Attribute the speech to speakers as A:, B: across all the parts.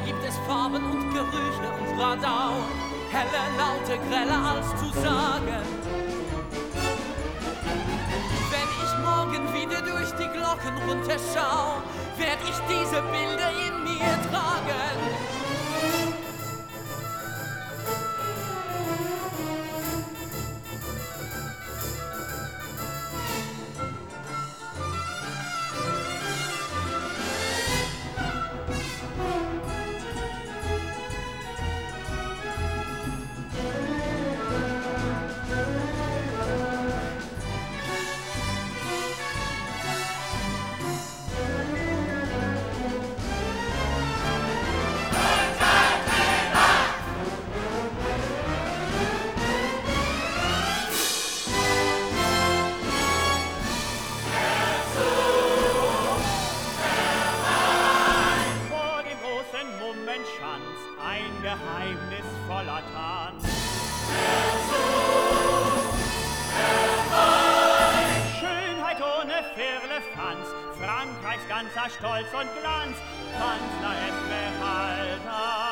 A: gibt es Farben und Gerüche und Radau, helle, laute, grelle als zu sagen. Wenn ich morgen wieder durch die Glocken runterschau, werd ich diese Bilder in mir tragen.
B: Ein geheimnisvoller Tanz. Schönheit ohne Firlefanz, Frankreichs ganzer Stolz und Glanz, Kanzler Esmeralda.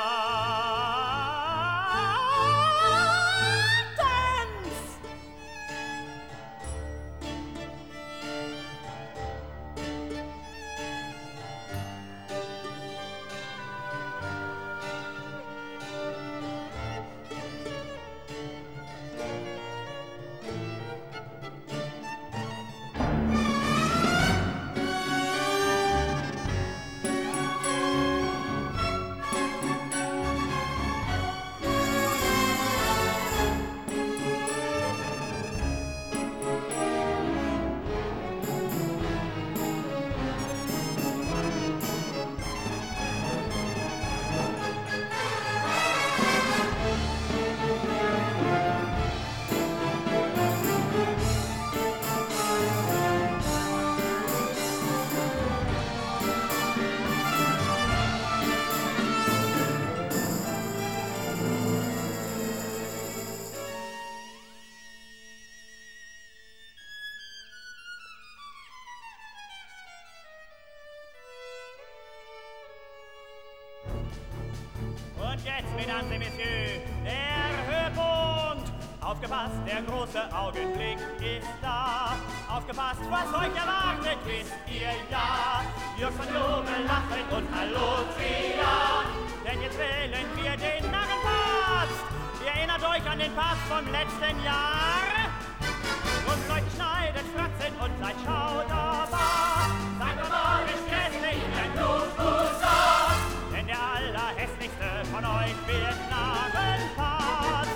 B: Und jetzt, mesdames et messieurs, der Höhepunkt. Aufgepasst, der große Augenblick ist da. Aufgepasst, was euch erwartet, wisst ihr ja. Jürg von Jubel, Lachen und Hallo Trian. Denn jetzt wählen wir den Narrenpapst. Ihr erinnert euch an den Papst vom letzten Jahr? Und Leute schneidet, fratzen und seid schauderbar. Seid aber nicht grässlich, ein Blutfußer. Denn der allerhässlichste von euch wird Narrenpapst.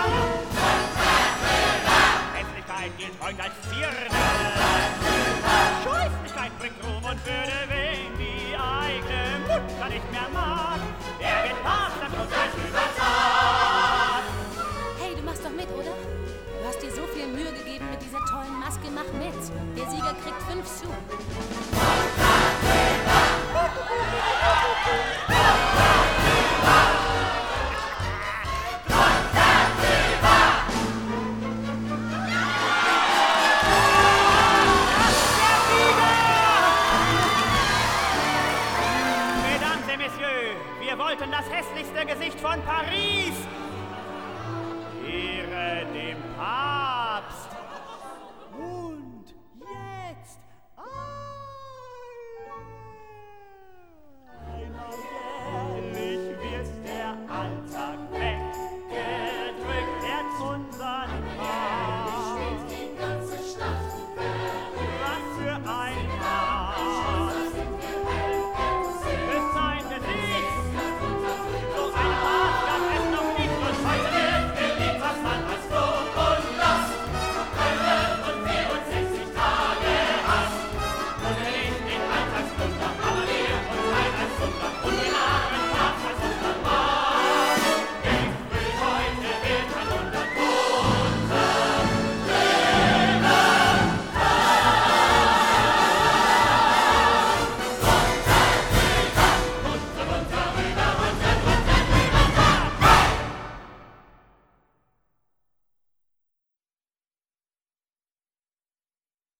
B: Hässlichkeit gilt heute als Zierde. Scheußlichkeit bringt Ruhm und Würde, wen die eigene Mutter nicht mehr mag. Der wird Papst, das muss euch überzeugt.
C: Hey, du machst doch mit, oder? Du hast dir so viel Mühe gegeben mit dieser tollen Maske, mach mit. Der Sieger kriegt 5 Sous.
B: Mesdames et Messieurs, wir wollten das hässlichste Gesicht von Paris. Ehre dem Papst.